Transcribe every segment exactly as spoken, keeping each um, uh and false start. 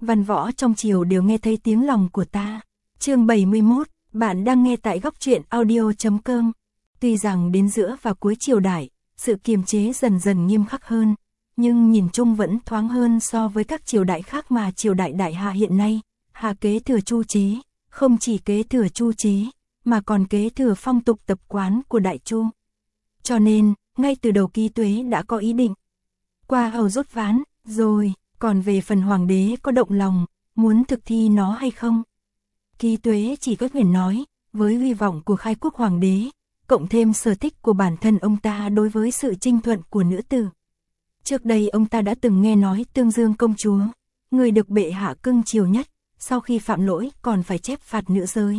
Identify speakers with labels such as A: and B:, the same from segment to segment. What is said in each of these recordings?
A: văn võ trong triều đều nghe thấy tiếng lòng của ta. Chương bảy mươi mốt, bạn đang nghe tại góc truyện audio chấm com. Tuy rằng đến giữa và cuối triều đại, sự kiềm chế dần dần nghiêm khắc hơn, nhưng nhìn chung vẫn thoáng hơn so với các triều đại khác mà triều đại Đại Hạ hiện nay. Hạ kế thừa Chu chế, không chỉ kế thừa Chu chế, mà còn kế thừa phong tục tập quán của Đại Chu. Cho nên, ngay từ đầu Ký Tuế đã có ý định qua hầu rút ván, rồi, còn về phần hoàng đế có động lòng, muốn thực thi nó hay không. Ký Tuế chỉ có thể nói, với hy vọng của khai quốc hoàng đế, cộng thêm sở thích của bản thân ông ta đối với sự trinh thuận của nữ tử. Trước đây ông ta đã từng nghe nói Tương Dương công chúa, người được bệ hạ cưng chiều nhất, sau khi phạm lỗi còn phải chép phạt nữ giới.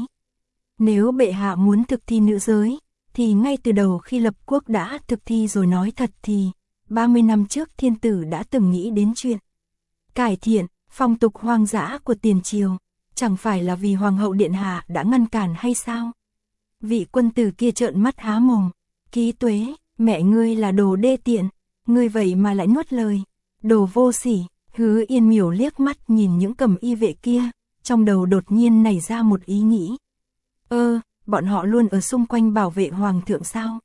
A: Nếu bệ hạ muốn thực thi nữ giới, thì ngay từ đầu khi lập quốc đã thực thi rồi. Nói thật thì, ba mươi năm trước thiên tử đã từng nghĩ đến chuyện cải thiện phong tục hoang dã của tiền triều, chẳng phải là vì hoàng hậu điện hạ đã ngăn cản hay sao? Vị quân tử kia trợn mắt há mồm, Ký Tuế, mẹ ngươi là đồ đê tiện, ngươi vậy mà lại nuốt lời, đồ vô sỉ. Hứa Yên Miểu liếc mắt nhìn những cầm y vệ kia, trong đầu đột nhiên nảy ra một ý nghĩ. Ơ, bọn họ luôn ở xung quanh bảo vệ hoàng thượng sao?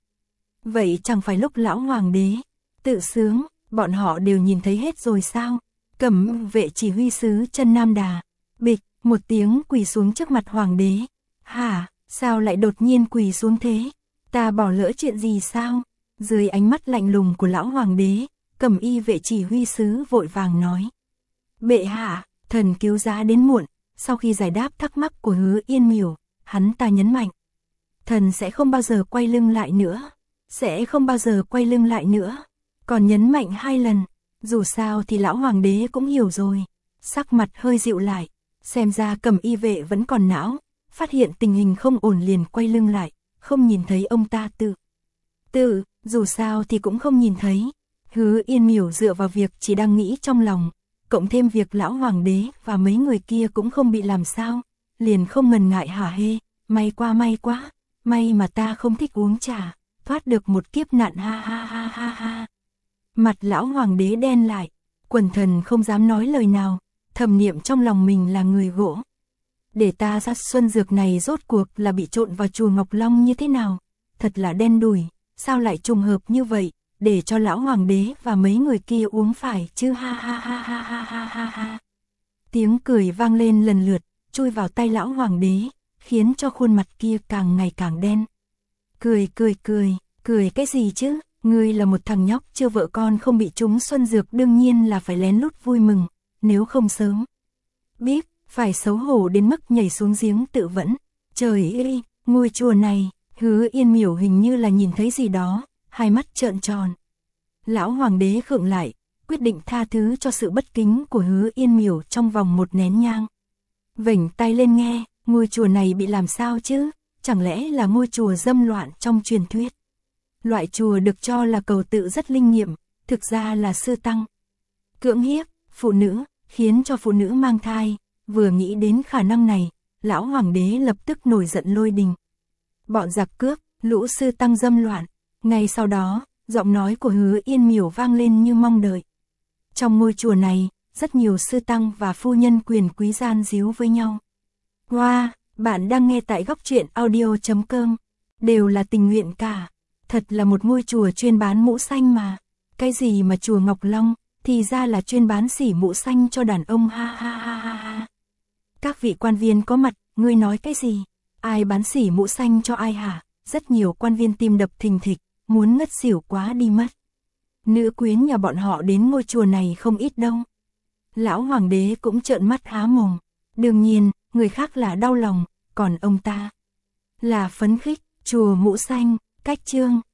A: Vậy chẳng phải lúc lão hoàng đế tự sướng, bọn họ đều nhìn thấy hết rồi sao? Cẩm vệ chỉ huy sứ Chân Nam Đà, bịch, một tiếng quỳ xuống trước mặt hoàng đế. Hả, sao lại đột nhiên quỳ xuống thế? Ta bỏ lỡ chuyện gì sao? Dưới ánh mắt lạnh lùng của lão hoàng đế, Cẩm y vệ chỉ huy sứ vội vàng nói. Bệ hạ, thần cứu giá đến muộn. Sau khi giải đáp thắc mắc của Hứa Yên Miểu, hắn ta nhấn mạnh. Thần sẽ không bao giờ quay lưng lại nữa. Sẽ không bao giờ quay lưng lại nữa. Còn nhấn mạnh hai lần. Dù sao thì lão hoàng đế cũng hiểu rồi. Sắc mặt hơi dịu lại. Xem ra Cẩm y vệ vẫn còn não. Phát hiện tình hình không ổn liền quay lưng lại. Không nhìn thấy ông ta tự. Tự, dù sao thì cũng không nhìn thấy. Hứa Yên Miểu dựa vào việc chỉ đang nghĩ trong lòng, cộng thêm việc lão hoàng đế và mấy người kia cũng không bị làm sao, liền không ngần ngại hả hê, may quá may quá, may mà ta không thích uống trà, thoát được một kiếp nạn ha ha ha ha ha. Mặt lão hoàng đế đen lại, quần thần không dám nói lời nào, thầm niệm trong lòng mình là người gỗ. Để ta ra xuân dược này rốt cuộc là bị trộn vào chùa Ngọc Long như thế nào, thật là đen đủi, sao lại trùng hợp như vậy? Để cho lão hoàng đế và mấy người kia uống phải chứ ha ha ha ha ha ha ha ha. Tiếng cười vang lên lần lượt, chui vào tay lão hoàng đế, khiến cho khuôn mặt kia càng ngày càng đen. Cười cười cười, cười cái gì chứ, ngươi là một thằng nhóc chưa vợ con không bị trúng xuân dược đương nhiên là phải lén lút vui mừng, nếu không sớm biết, phải xấu hổ đến mức nhảy xuống giếng tự vẫn. Trời ơi, ngôi chùa này, Hứa Yên Miểu hình như là nhìn thấy gì đó. Hai mắt trợn tròn. Lão hoàng đế khựng lại, quyết định tha thứ cho sự bất kính của Hứa Yên Miểu trong vòng một nén nhang. Vểnh tay lên nghe, ngôi chùa này bị làm sao chứ? Chẳng lẽ là ngôi chùa dâm loạn trong truyền thuyết? Loại chùa được cho là cầu tự rất linh nghiệm, thực ra là sư tăng cưỡng hiếp phụ nữ, khiến cho phụ nữ mang thai. Vừa nghĩ đến khả năng này, lão hoàng đế lập tức nổi giận lôi đình. Bọn giặc cướp, lũ sư tăng dâm loạn. Ngay sau đó, giọng nói của Hứa Yên Miểu vang lên như mong đợi. Trong ngôi chùa này, rất nhiều sư tăng và phu nhân quyền quý gian díu với nhau. Wow, bạn đang nghe tại góc truyện audio chấm com. Đều là tình nguyện cả. Thật là một ngôi chùa chuyên bán mũ xanh mà. Cái gì mà chùa Ngọc Long, thì ra là chuyên bán xỉ mũ xanh cho đàn ông ha ha ha ha ha. Các vị quan viên có mặt, ngươi nói cái gì? Ai bán xỉ mũ xanh cho ai hả? Rất nhiều quan viên tim đập thình thịch, muốn ngất xỉu quá đi mất. Nữ quyến nhà bọn họ đến ngôi chùa này không ít đâu. Lão hoàng đế cũng trợn mắt há mồm. Đương nhiên, người khác là đau lòng, còn ông ta là phấn khích. Chùa mũ xanh, cách chương.